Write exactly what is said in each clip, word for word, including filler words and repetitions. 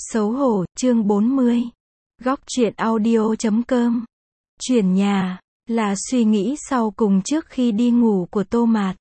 Xấu hổ, chương bốn mươi. Góc truyện audio chấm com. Chuyển nhà, là suy nghĩ sau cùng trước khi đi ngủ của Tô Mạt.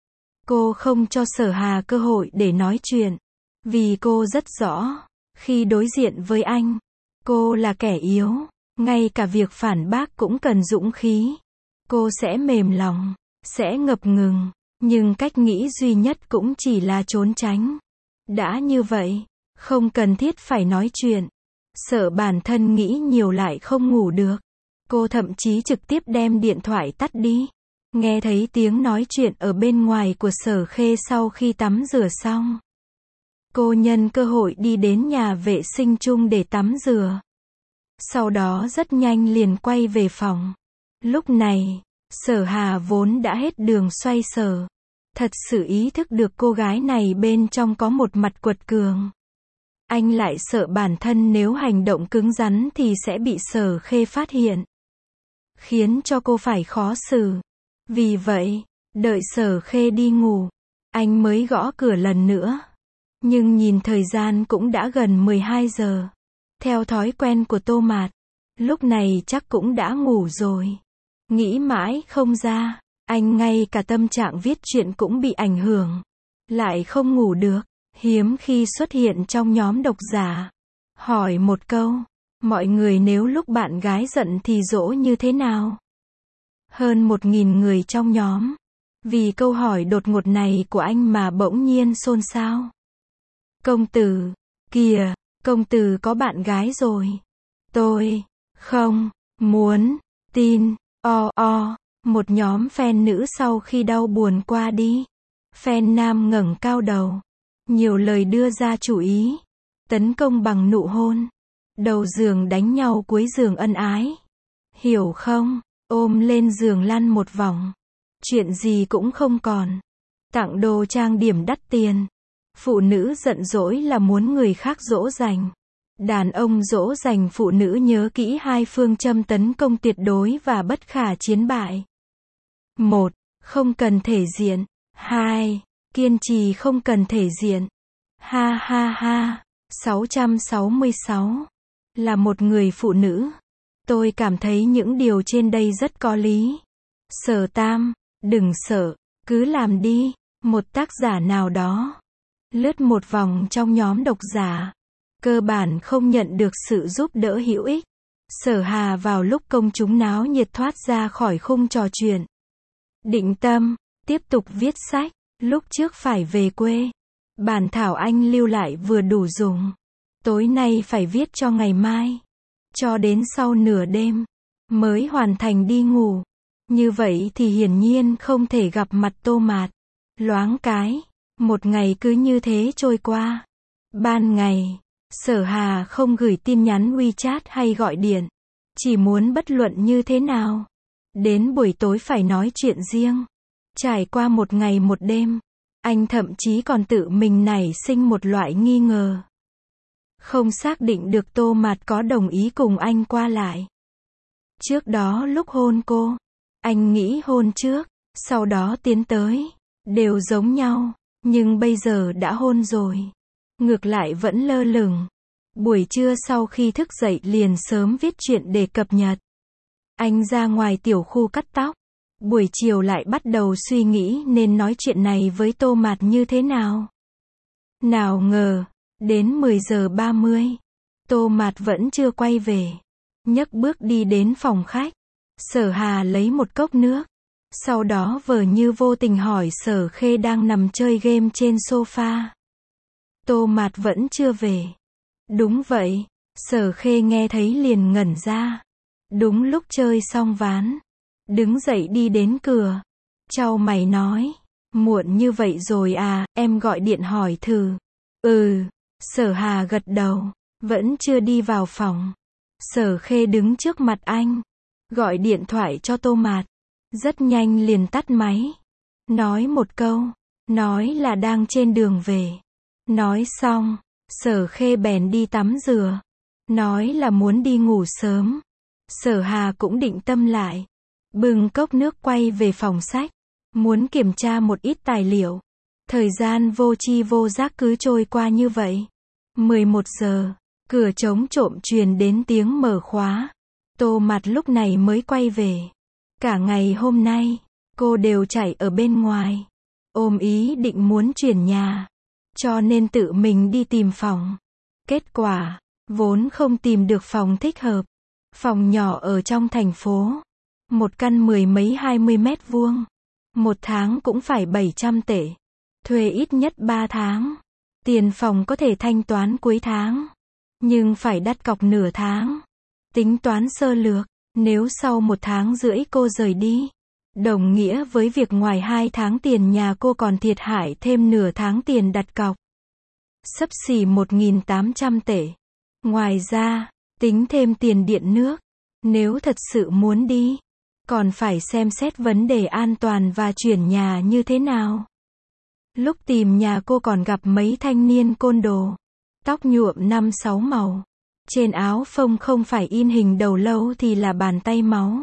Cô không cho Sở Hà cơ hội để nói chuyện. Vì cô rất rõ, khi đối diện với anh, cô là kẻ yếu. Ngay cả việc phản bác cũng cần dũng khí. Cô sẽ mềm lòng, sẽ ngập ngừng. Nhưng cách nghĩ duy nhất cũng chỉ là trốn tránh. Đã như vậy, không cần thiết phải nói chuyện. Sợ bản thân nghĩ nhiều lại không ngủ được. Cô thậm chí trực tiếp đem điện thoại tắt đi. Nghe thấy tiếng nói chuyện ở bên ngoài của Sở Khê sau khi tắm rửa xong. Cô nhân cơ hội đi đến nhà vệ sinh chung để tắm rửa. Sau đó rất nhanh liền quay về phòng. Lúc này, Sở Hà vốn đã hết đường xoay sở. Thật sự ý thức được cô gái này bên trong có một mặt quật cường. Anh lại sợ bản thân nếu hành động cứng rắn thì sẽ bị Sở Khê phát hiện. Khiến cho cô phải khó xử. Vì vậy, đợi Sở Khê đi ngủ, anh mới gõ cửa lần nữa. Nhưng nhìn thời gian cũng đã gần mười hai giờ. Theo thói quen của Tô Mạt, lúc này chắc cũng đã ngủ rồi. Nghĩ mãi không ra, anh ngay cả tâm trạng viết truyện cũng bị ảnh hưởng. Lại không ngủ được, hiếm khi xuất hiện trong nhóm độc giả. Hỏi một câu, mọi người nếu lúc bạn gái giận thì dỗ như thế nào? Hơn một nghìn người trong nhóm. Vì câu hỏi đột ngột này của anh mà bỗng nhiên xôn xao. Công tử, kìa, công tử có bạn gái rồi. Tôi, không, muốn, tin, o o, một nhóm fan nữ sau khi đau buồn qua đi. Fan nam ngẩng cao đầu. Nhiều lời đưa ra chủ ý. Tấn công bằng nụ hôn. Đầu giường đánh nhau cuối giường ân ái. Hiểu không? Ôm lên giường lăn một vòng. Chuyện gì cũng không còn. Tặng đồ trang điểm đắt tiền. Phụ nữ giận dỗi là muốn người khác dỗ dành. Đàn ông dỗ dành phụ nữ nhớ kỹ hai phương châm tấn công tuyệt đối và bất khả chiến bại. một. Không cần thể diện. hai. Kiên trì không cần thể diện. Ha ha ha. sáu trăm sáu mươi sáu. Là một người phụ nữ. Tôi cảm thấy những điều trên đây rất có lý. Sở Tam, đừng sợ, cứ làm đi. Một tác giả nào đó. Lướt một vòng trong nhóm độc giả. Cơ bản không nhận được sự giúp đỡ hữu ích. Sở Hà vào lúc công chúng náo nhiệt thoát ra khỏi khung trò chuyện. Định tâm, tiếp tục viết sách. Lúc trước phải về quê. Bản thảo anh lưu lại vừa đủ dùng. Tối nay phải viết cho ngày mai. Cho đến sau nửa đêm, mới hoàn thành đi ngủ. Như vậy thì hiển nhiên không thể gặp mặt Tô Mạt. Loáng cái, một ngày cứ như thế trôi qua. Ban ngày, Sở Hà không gửi tin nhắn WeChat hay gọi điện. Chỉ muốn bất luận như thế nào. Đến buổi tối phải nói chuyện riêng. Trải qua một ngày một đêm, anh thậm chí còn tự mình nảy sinh một loại nghi ngờ. Không xác định được Tô Mạt có đồng ý cùng anh qua lại. Trước đó lúc hôn cô, anh nghĩ hôn trước, sau đó tiến tới, đều giống nhau, nhưng bây giờ đã hôn rồi. Ngược lại vẫn lơ lửng. Buổi trưa sau khi thức dậy liền sớm viết chuyện để cập nhật. Anh ra ngoài tiểu khu cắt tóc. Buổi chiều lại bắt đầu suy nghĩ nên nói chuyện này với Tô Mạt như thế nào. Nào ngờ, đến mười giờ ba mươi, Tô Mạt vẫn chưa quay về. Nhấc bước đi đến phòng khách. Sở Hà lấy một cốc nước. Sau đó vờ như vô tình hỏi Sở Khê đang nằm chơi game trên sofa. Tô Mạt vẫn chưa về. Đúng vậy, Sở Khê nghe thấy liền ngẩn ra. Đúng lúc chơi xong ván. Đứng dậy đi đến cửa. Chau mày nói. Muộn như vậy rồi à, em gọi điện hỏi thử. Ừ. Sở Hà gật đầu. Vẫn chưa đi vào phòng. Sở Khê đứng trước mặt anh. Gọi điện thoại cho Tô Mạt. Rất nhanh liền tắt máy. Nói một câu. Nói là đang trên đường về. Nói xong. Sở Khê bèn đi tắm rửa. Nói là muốn đi ngủ sớm. Sở Hà cũng định tâm lại. Bưng cốc nước quay về phòng sách. Muốn kiểm tra một ít tài liệu. Thời gian vô tri vô giác cứ trôi qua như vậy. mười một giờ. Cửa trống trộm truyền đến tiếng mở khóa. Tô Mạt lúc này mới quay về. Cả ngày hôm nay, cô đều chạy ở bên ngoài. Ôm ý định muốn chuyển nhà. Cho nên tự mình đi tìm phòng. Kết quả, vốn không tìm được phòng thích hợp. Phòng nhỏ ở trong thành phố. Một căn mười mấy hai mươi mét vuông. Một tháng cũng phải bảy trăm tệ. Thuê ít nhất ba tháng. Tiền phòng có thể thanh toán cuối tháng. Nhưng phải đặt cọc nửa tháng. Tính toán sơ lược, nếu sau một tháng rưỡi cô rời đi, đồng nghĩa với việc ngoài hai tháng tiền nhà cô còn thiệt hại thêm nửa tháng tiền đặt cọc. Xấp xỉ một nghìn tám trăm tệ. Ngoài ra, tính thêm tiền điện nước. Nếu thật sự muốn đi, còn phải xem xét vấn đề an toàn và chuyển nhà như thế nào. Lúc tìm nhà cô còn gặp mấy thanh niên côn đồ. Tóc nhuộm năm sáu màu. Trên áo phông không phải in hình đầu lâu thì là bàn tay máu.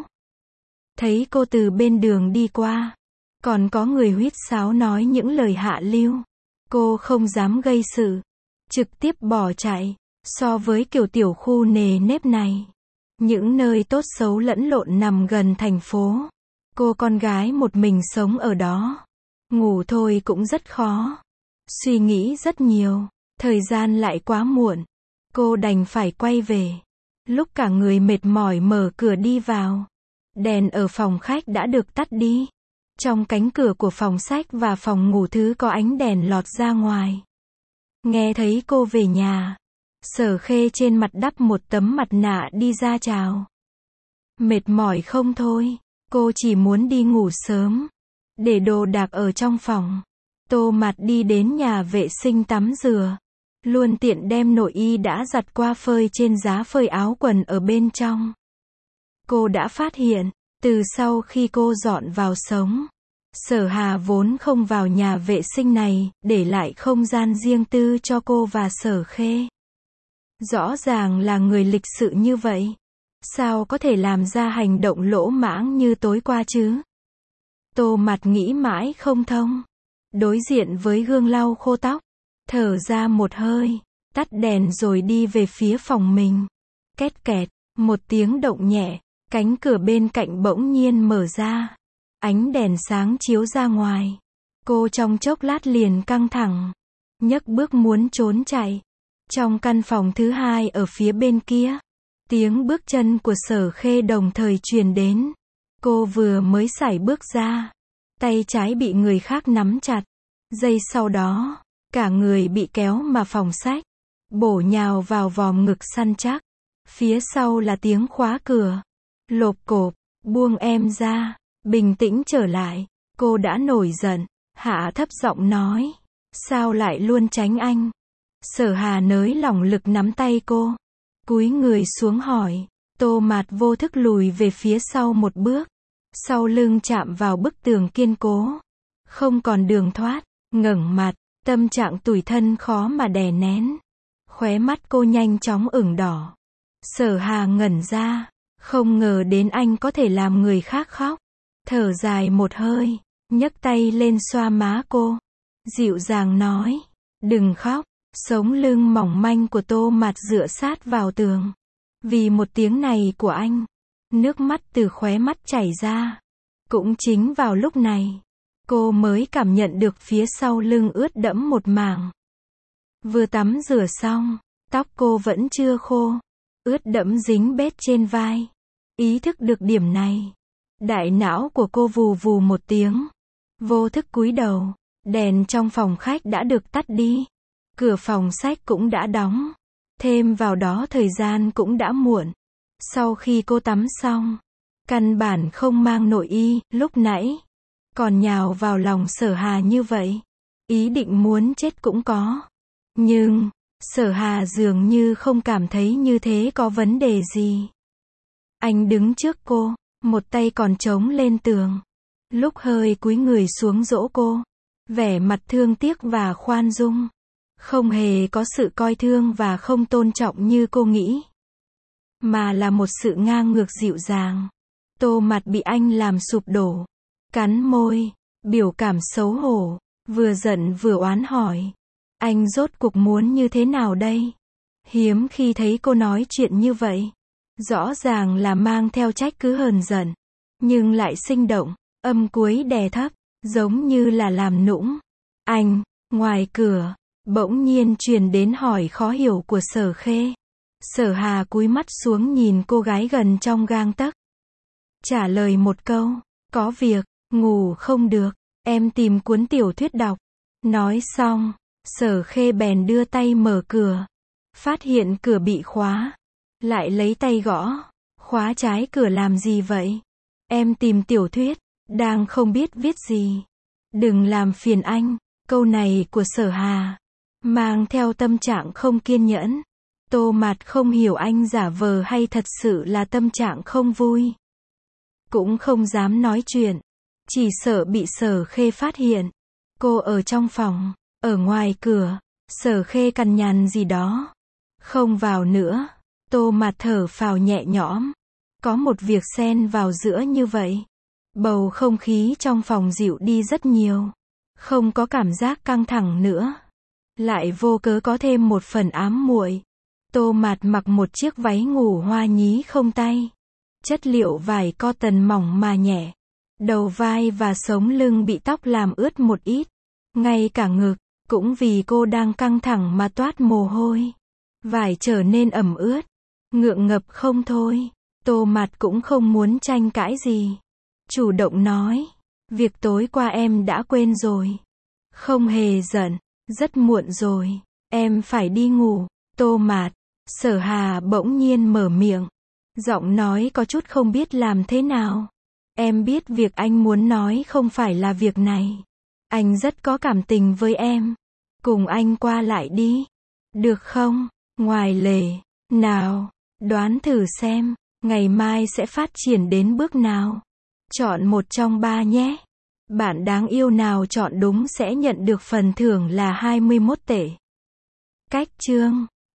Thấy cô từ bên đường đi qua. Còn có người huýt sáo nói những lời hạ lưu. Cô không dám gây sự. Trực tiếp bỏ chạy. So với kiểu tiểu khu nề nếp này. Những nơi tốt xấu lẫn lộn nằm gần thành phố. Cô con gái một mình sống ở đó. Ngủ thôi cũng rất khó. Suy nghĩ rất nhiều. Thời gian lại quá muộn. Cô đành phải quay về. Lúc cả người mệt mỏi mở cửa đi vào. Đèn ở phòng khách đã được tắt đi. Trong cánh cửa của phòng sách và phòng ngủ thứ có ánh đèn lọt ra ngoài. Nghe thấy cô về nhà. Sở Khê trên mặt đắp một tấm mặt nạ đi ra chào. Mệt mỏi không thôi. Cô chỉ muốn đi ngủ sớm. Để đồ đạc ở trong phòng. Tô Mạt đi đến nhà vệ sinh tắm rửa. Luôn tiện đem nội y đã giặt qua phơi trên giá phơi áo quần ở bên trong. Cô đã phát hiện, từ sau khi cô dọn vào sống, Sở Hà vốn không vào nhà vệ sinh này, để lại không gian riêng tư cho cô và Sở Khê. Rõ ràng là người lịch sự như vậy. Sao có thể làm ra hành động lỗ mãng như tối qua chứ? Tô Mạt nghĩ mãi không thông. Đối diện với gương lau khô tóc. Thở ra một hơi, tắt đèn rồi đi về phía phòng mình. Két kẹt, một tiếng động nhẹ, cánh cửa bên cạnh bỗng nhiên mở ra. Ánh đèn sáng chiếu ra ngoài. Cô trong chốc lát liền căng thẳng, nhấc bước muốn trốn chạy. Trong căn phòng thứ hai ở phía bên kia, tiếng bước chân của Sở Khê đồng thời truyền đến. Cô vừa mới sải bước ra, tay trái bị người khác nắm chặt. Giây sau đó, cả người bị kéo mà phòng sách, bổ nhào vào vòm ngực săn chắc. Phía sau là tiếng khóa cửa. Lộp cộp, buông em ra. Bình tĩnh trở lại. Cô đã nổi giận. Hạ thấp giọng nói. Sao lại luôn tránh anh? Sở Hà nới lỏng lực nắm tay cô. Cúi người xuống hỏi. Tô Mạt vô thức lùi về phía sau một bước. Sau lưng chạm vào bức tường kiên cố. Không còn đường thoát. Ngẩng mặt. Tâm trạng tủi thân khó mà đè nén. Khóe mắt cô nhanh chóng ửng đỏ. Sở Hà ngẩn ra. Không ngờ đến anh có thể làm người khác khóc. Thở dài một hơi. Nhấc tay lên xoa má cô. Dịu dàng nói. Đừng khóc. Sống lưng mỏng manh của Tô Mạt dựa sát vào tường. Vì một tiếng này của anh. Nước mắt từ khóe mắt chảy ra. Cũng chính vào lúc này. Cô mới cảm nhận được phía sau lưng ướt đẫm một mảng. Vừa tắm rửa xong, tóc cô vẫn chưa khô. Ướt đẫm dính bết trên vai. Ý thức được điểm này. Đại não của cô vù vù một tiếng. Vô thức cúi đầu. Đèn trong phòng khách đã được tắt đi. Cửa phòng sách cũng đã đóng. Thêm vào đó thời gian cũng đã muộn. Sau khi cô tắm xong, căn bản không mang nội y, lúc nãy còn nhào vào lòng Sở Hà như vậy. Ý định muốn chết cũng có. Nhưng, Sở Hà dường như không cảm thấy như thế có vấn đề gì. Anh đứng trước cô, một tay còn chống lên tường. Lúc hơi cúi người xuống dỗ cô, vẻ mặt thương tiếc và khoan dung. Không hề có sự coi thương và không tôn trọng như cô nghĩ. Mà là một sự ngang ngược dịu dàng. Tô Mạt bị anh làm sụp đổ. Cắn môi, biểu cảm xấu hổ, vừa giận vừa oán hỏi. Anh rốt cuộc muốn như thế nào đây? Hiếm khi thấy cô nói chuyện như vậy. Rõ ràng là mang theo trách cứ hờn giận. Nhưng lại sinh động, âm cuối đè thấp, giống như là làm nũng. Anh, ngoài cửa, bỗng nhiên truyền đến hỏi khó hiểu của Sở Khê. Sở Hà cúi mắt xuống nhìn cô gái gần trong gang tấc. Trả lời một câu, có việc, ngủ không được, em tìm cuốn tiểu thuyết đọc. Nói xong, Sở Khê bèn đưa tay mở cửa. Phát hiện cửa bị khóa. Lại lấy tay gõ. Khóa trái cửa làm gì vậy? Em tìm tiểu thuyết, đang không biết viết gì. Đừng làm phiền anh. Câu này của Sở Hà mang theo tâm trạng không kiên nhẫn. Tô Mạt không hiểu anh giả vờ hay thật sự là tâm trạng không vui. Cũng không dám nói chuyện. Chỉ sợ bị Sở Khê phát hiện. Cô ở trong phòng, ở ngoài cửa, Sở Khê cằn nhằn gì đó. Không vào nữa. Tô Mạt thở phào nhẹ nhõm. Có một việc xen vào giữa như vậy. Bầu không khí trong phòng dịu đi rất nhiều. Không có cảm giác căng thẳng nữa. Lại vô cớ có thêm một phần ám muội. Tô Mạt mặc một chiếc váy ngủ hoa nhí không tay. Chất liệu vải cotton mỏng mà nhẹ. Đầu vai và sống lưng bị tóc làm ướt một ít. Ngay cả ngực, cũng vì cô đang căng thẳng mà toát mồ hôi. Vải trở nên ẩm ướt. Ngượng ngập không thôi. Tô Mạt cũng không muốn tranh cãi gì. Chủ động nói. Việc tối qua em đã quên rồi. Không hề giận. Rất muộn rồi. Em phải đi ngủ. Tô Mạt. Sở Hà bỗng nhiên mở miệng. Giọng nói có chút không biết làm thế nào. Em biết việc anh muốn nói không phải là việc này. Anh rất có cảm tình với em. Cùng anh qua lại đi. Được không? Ngoài lề. Nào. Đoán thử xem. Ngày mai sẽ phát triển đến bước nào. Chọn một trong ba nhé. Bạn đáng yêu nào chọn đúng sẽ nhận được phần thưởng là hai mươi mốt tệ. Cách chương